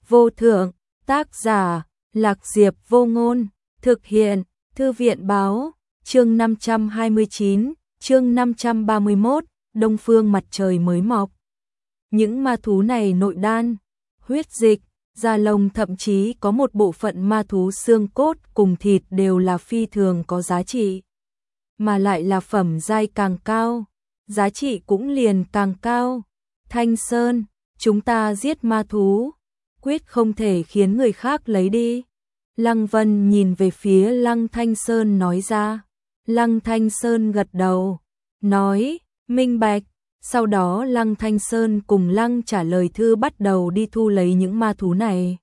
vô thượng, tác giả, Lạc Diệp Vô Ngôn, thực hiện, Thư viện báo, chương 529, chương 531, Đông Phương mặt trời mới mọc. Những ma thú này nội đan, huyết dịch, da lông, thậm chí có một bộ phận ma thú xương cốt cùng thịt đều là phi thường có giá trị, mà lại là phẩm giai càng cao, giá trị cũng liền càng cao. Thanh Sơn, chúng ta giết ma thú, quyết không thể khiến người khác lấy đi. Lăng Vân nhìn về phía Lăng Thanh Sơn nói ra. Lăng Thanh Sơn gật đầu, nói, minh bạch. Sau đó Lăng Thanh Sơn cùng Lăng Trả Lời Thư bắt đầu đi thu lấy những ma thú này.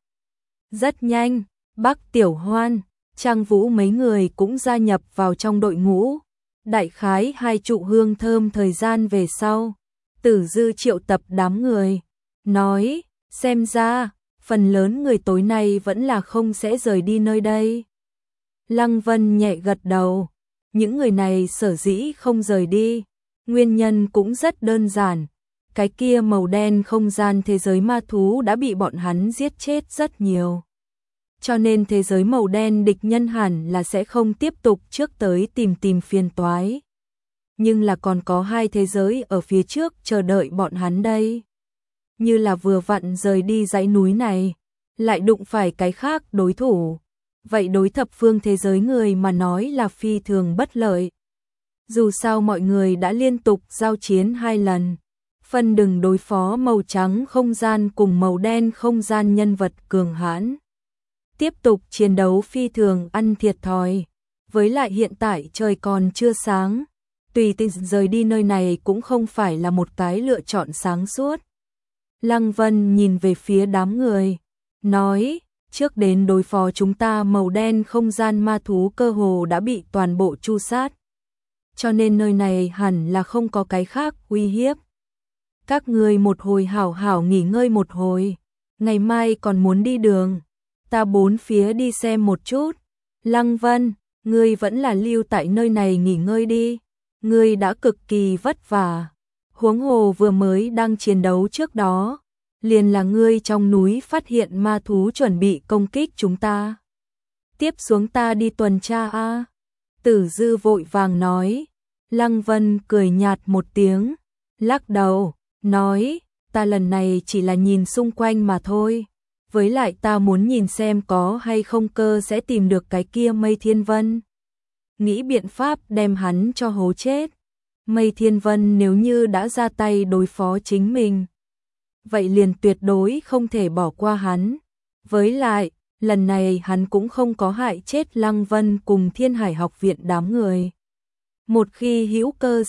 Rất nhanh, Bắc Tiểu Hoan, Trang Vũ mấy người cũng gia nhập vào trong đội ngũ. Đại khái 2 trụ hương thơm thời gian về sau, Tử Dư triệu tập đám người, nói, xem ra, phần lớn người tối nay vẫn là không sẽ rời đi nơi đây. Lăng Vân nhẹ gật đầu, những người này sở dĩ không rời đi, nguyên nhân cũng rất đơn giản, cái kia màu đen không gian thế giới ma thú đã bị bọn hắn giết chết rất nhiều. Cho nên thế giới màu đen địch nhân hẳn là sẽ không tiếp tục trước tới tìm phiền toái. Nhưng là còn có 2 thế giới ở phía trước chờ đợi bọn hắn đây. Như là vừa vặn rời đi dãy núi này, lại đụng phải cái khác đối thủ. Vậy đối thập phương thế giới người mà nói là phi thường bất lợi. Dù sao mọi người đã liên tục giao chiến 2 lần, phân đừng đối phó màu trắng không gian cùng màu đen không gian nhân vật cường hãn. Tiếp tục chiến đấu phi thường ăn thiệt thòi, với lại hiện tại trời còn chưa sáng, tùy tiện rời đi nơi này cũng không phải là một cái lựa chọn sáng suốt. Lăng Vân nhìn về phía đám người, nói, trước đến đối phó chúng ta màu đen không gian ma thú cơ hồ đã bị toàn bộ tru sát. Cho nên nơi này hẳn là không có cái khác uy hiếp. Các người một hồi hảo hảo nghỉ ngơi một hồi, ngày mai còn muốn đi đường. Ta bốn phía đi xem một chút. Lăng Vân, ngươi vẫn là lưu tại nơi này nghỉ ngơi đi. Ngươi đã cực kỳ vất vả. Huống hồ vừa mới đang chiến đấu trước đó, liền là ngươi trong núi phát hiện ma thú chuẩn bị công kích chúng ta. Tiếp xuống ta đi tuần tra a. Tử Dư vội vàng nói. Lăng Vân cười nhạt một tiếng, lắc đầu, nói, ta lần này chỉ là nhìn xung quanh mà thôi. Với lại ta muốn nhìn xem có hay không cơ sẽ tìm được cái kia Mây Thiên Vân. Nghĩ biện pháp đem hắn cho hố chết. Mây Thiên Vân nếu như đã ra tay đối phó chính mình, vậy liền tuyệt đối không thể bỏ qua hắn. Với lại, lần này hắn cũng không có hại chết Lăng Vân cùng Thiên Hải học viện đám người. Một khi hữu cơ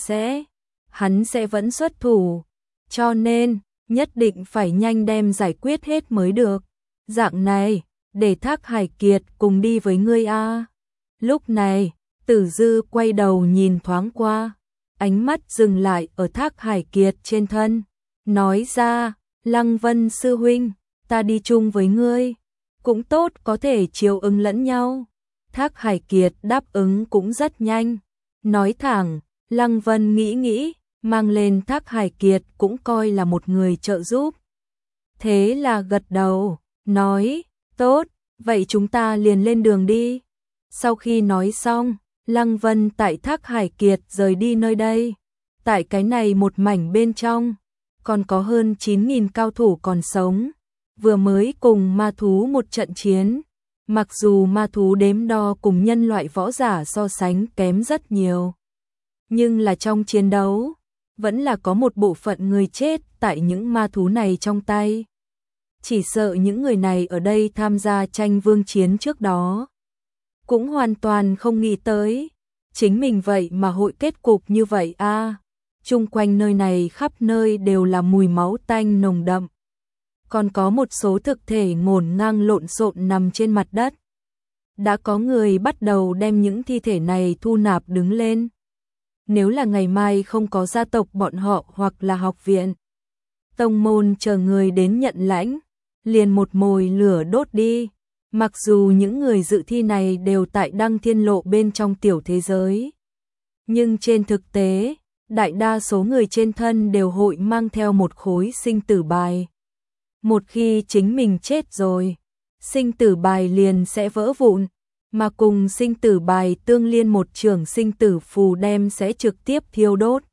hắn sẽ vẫn xuất thủ. Cho nên, nhất định phải nhanh đem giải quyết hết mới được. Dạng này, để Thác Hải Kiệt cùng đi với ngươi a. Lúc này, Tử Dư quay đầu nhìn thoáng qua, ánh mắt dừng lại ở Thác Hải Kiệt trên thân, nói ra, Lăng Vân sư huynh, ta đi chung với ngươi, cũng tốt có thể chiều ứng lẫn nhau. Thác Hải Kiệt đáp ứng cũng rất nhanh, nói thẳng, Lăng Vân nghĩ, mang lên Thác Hải Kiệt cũng coi là một người trợ giúp. Thế là gật đầu, nói, tốt, vậy chúng ta liền lên đường đi. Sau khi nói xong, Lăng Vân tại Thác Hải Kiệt rời đi nơi đây. Tại cái này một mảnh bên trong, còn có hơn 9.000 cao thủ còn sống, vừa mới cùng ma thú một trận chiến. Mặc dù ma thú đếm đo cùng nhân loại võ giả so sánh kém rất nhiều, nhưng là trong chiến đấu, vẫn là có một bộ phận người chết tại những ma thú này trong tay. Chỉ sợ những người này ở đây tham gia tranh vương chiến trước đó, cũng hoàn toàn không nghĩ tới, chính mình vậy mà hội kết cục như vậy a. Chung quanh nơi này khắp nơi đều là mùi máu tanh nồng đậm. Còn có một số thực thể ngổn ngang lộn xộn nằm trên mặt đất. Đã có người bắt đầu đem những thi thể này thu nạp đứng lên. Nếu là ngày mai không có gia tộc bọn họ hoặc là học viện, tông môn chờ người đến nhận lãnh, liền một mồi lửa đốt đi. Mặc dù những người dự thi này đều tại Đăng Thiên Lộ bên trong tiểu thế giới, nhưng trên thực tế, đại đa số người trên thân đều hội mang theo một khối sinh tử bài. Một khi chính mình chết rồi, sinh tử bài liền sẽ vỡ vụn, mà cùng sinh tử bài tương liên một trường sinh tử phù đem sẽ trực tiếp thiêu đốt.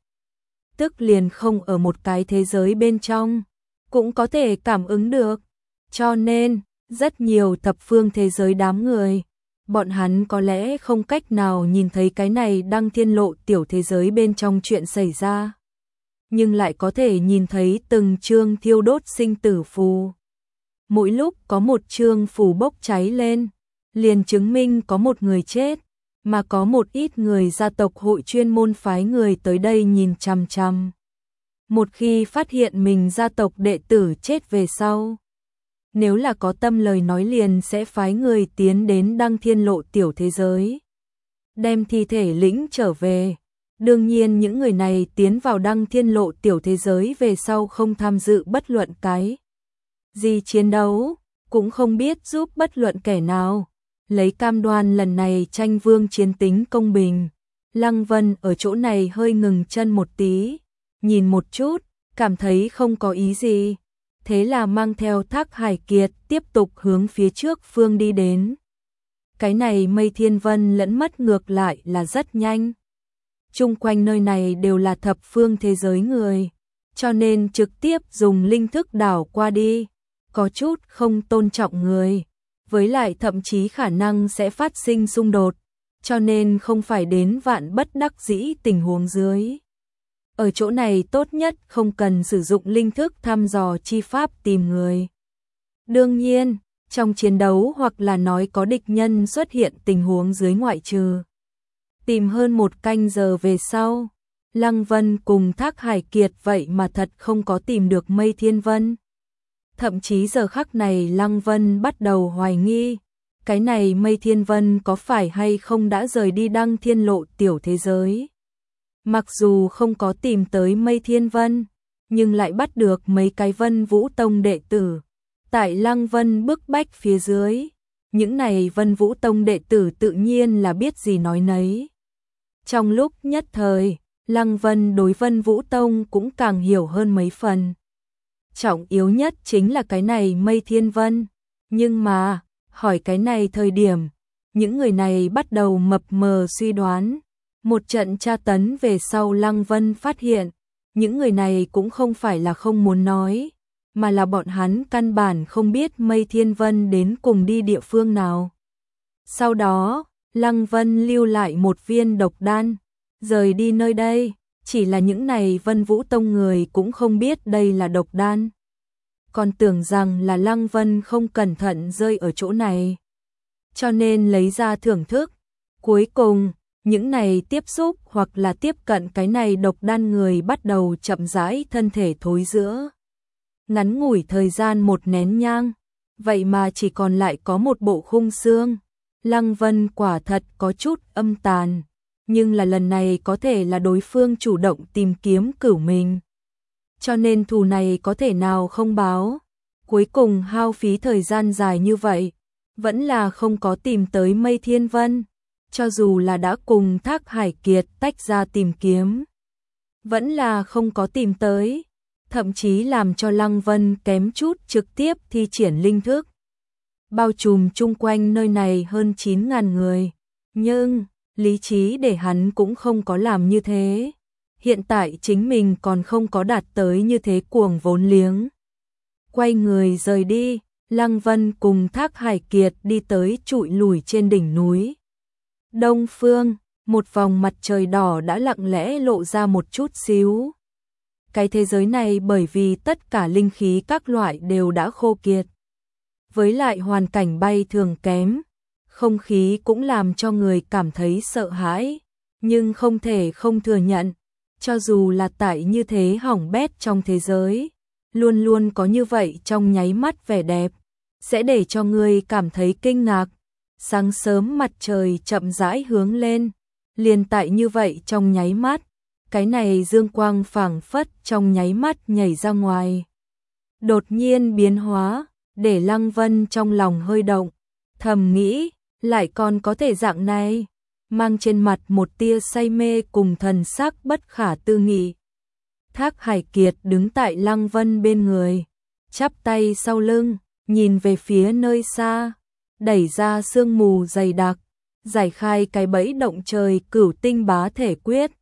Tức liền không ở một cái thế giới bên trong, cũng có thể cảm ứng được. Cho nên, rất nhiều thập phương thế giới đám người, bọn hắn có lẽ không cách nào nhìn thấy cái này Đăng Thiên Lộ tiểu thế giới bên trong chuyện xảy ra, nhưng lại có thể nhìn thấy từng chương thiêu đốt sinh tử phù. Mỗi lúc có một chương phù bốc cháy lên, liền chứng minh có một người chết, mà có một ít người gia tộc hội chuyên môn phái người tới đây nhìn chằm chằm. Một khi phát hiện mình gia tộc đệ tử chết về sau, nếu là có tâm lời nói liền sẽ phái người tiến đến Đăng Thiên Lộ tiểu thế giới, đem thi thể lĩnh trở về. Đương nhiên những người này tiến vào Đăng Thiên Lộ tiểu thế giới về sau không tham dự bất luận cái gì chiến đấu, cũng không biết giúp bất luận kẻ nào, lấy cam đoan lần này tranh vương chiến tính công bình. Lăng Vân ở chỗ này hơi ngừng chân một tí, nhìn một chút, cảm thấy không có ý gì, thế là mang theo Thác Hải Kiệt tiếp tục hướng phía trước phương đi đến. Cái này Mây Thiên Vân lẫn mất ngược lại là rất nhanh. Chung quanh nơi này đều là thập phương thế giới người, cho nên trực tiếp dùng linh thức đảo qua đi, có chút không tôn trọng người, với lại thậm chí khả năng sẽ phát sinh xung đột, cho nên không phải đến vạn bất đắc dĩ tình huống dưới. Ở chỗ này tốt nhất không cần sử dụng linh thức thăm dò chi pháp tìm người. Đương nhiên, trong chiến đấu hoặc là nói có địch nhân xuất hiện tình huống dưới ngoại trừ. Tìm hơn một canh giờ về sau, Lăng Vân cùng Thác Hải Kiệt vậy mà thật không có tìm được Mây Thiên Vân. Thậm chí giờ khắc này Lăng Vân bắt đầu hoài nghi, cái này Mây Thiên Vân có phải hay không đã rời đi Đăng Thiên Lộ tiểu thế giới. Mặc dù không có tìm tới Mây Thiên Vân, nhưng lại bắt được mấy cái Vân Vũ Tông đệ tử. Tại Lăng Vân bức bách phía dưới, những này Vân Vũ Tông đệ tử tự nhiên là biết gì nói nấy. Trong lúc nhất thời, Lăng Vân đối Vân Vũ Tông cũng càng hiểu hơn mấy phần. Trọng yếu nhất chính là cái này Mây Thiên Vân. Nhưng mà, hỏi cái này thời điểm, những người này bắt đầu mập mờ suy đoán. Một trận tra tấn về sau Lăng Vân phát hiện, những người này cũng không phải là không muốn nói, mà là bọn hắn căn bản không biết Mây Thiên Vân đến cùng đi địa phương nào. Sau đó, Lăng Vân lưu lại một viên độc đan, rời đi nơi đây, chỉ là những này Vân Vũ Tông người cũng không biết đây là độc đan. Còn tưởng rằng là Lăng Vân không cẩn thận rơi ở chỗ này, cho nên lấy ra thưởng thức. Cuối cùng, những này tiếp xúc hoặc là tiếp cận cái này độc đan người bắt đầu chậm rãi thân thể thối rữa. Ngắn ngủi thời gian một nén nhang, vậy mà chỉ còn lại có một bộ khung xương. Lăng Vân quả thật có chút âm tàn, nhưng là lần này có thể là đối phương chủ động tìm kiếm cửu mình. Cho nên thù này có thể nào không báo. Cuối cùng hao phí thời gian dài như vậy, vẫn là không có tìm tới Mây Thiên Vân. Cho dù là đã cùng Thác Hải Kiệt tách ra tìm kiếm, vẫn là không có tìm tới, thậm chí làm cho Lăng Vân kém chút trực tiếp thi triển linh thức. Bao trùm chung quanh nơi này hơn 9.000 người, nhưng lý trí để hắn cũng không có làm như thế. Hiện tại chính mình còn không có đạt tới như thế cuồng vốn liếng. Quay người rời đi, Lăng Vân cùng Thác Hải Kiệt đi tới trụi lủi trên đỉnh núi. Đông phương, một vòng mặt trời đỏ đã lặng lẽ lộ ra một chút xíu. Cái thế giới này bởi vì tất cả linh khí các loại đều đã khô kiệt. Với lại hoàn cảnh bay thường kém, không khí cũng làm cho người cảm thấy sợ hãi, nhưng không thể không thừa nhận, cho dù là tại như thế hỏng bét trong thế giới, luôn luôn có như vậy trong nháy mắt vẻ đẹp, sẽ để cho người cảm thấy kinh ngạc. Sáng sớm mặt trời chậm rãi hướng lên, liền tại như vậy trong nháy mắt, cái này dương quang phảng phất trong nháy mắt nhảy ra ngoài. Đột nhiên biến hóa, để Lăng Vân trong lòng hơi động, thầm nghĩ, lại còn có thể dạng này, mang trên mặt một tia say mê cùng thần sắc bất khả tư nghị. Thác Hải Kiệt đứng tại Lăng Vân bên người, chắp tay sau lưng, nhìn về phía nơi xa, đẩy ra sương mù dày đặc, giải khai cái bẫy động trời Cửu Tinh Bá Thể Quyết,